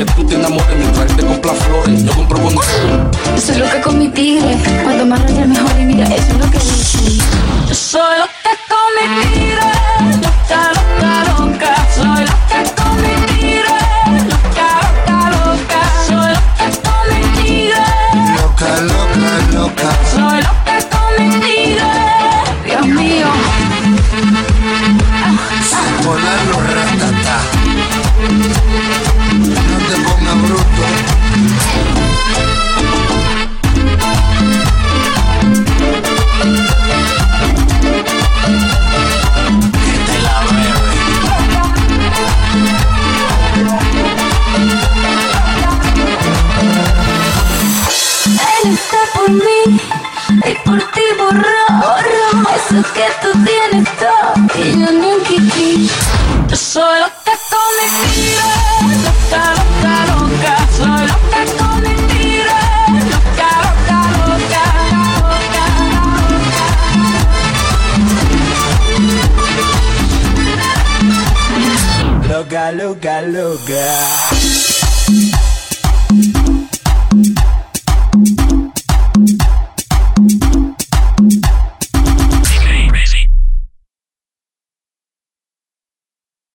tú te enamores mientras él te compra flores. Yo compro con... Yo soy loca con mi tigre, cuando más raya mejor y mira, eso es lo que dicen. Yo soy loca con mi tigre, loca, loca, loca. Soy loca con mi tigre, loca, loca, loca. Soy loca con mi tigre, loca, loca, loca. soy loca con mi tigre, Dios mío. Volarlo ratata. No te pongas bruto. Que te la bebe. Él está por mí y por ti borro eso que tú tienes todo y yo nunca quise. Yo soy loca con mi tigre, loca, loca, loca. Soy loca con mi tigre, loca, loca, loca, loca, loca. Loca, loca, loca.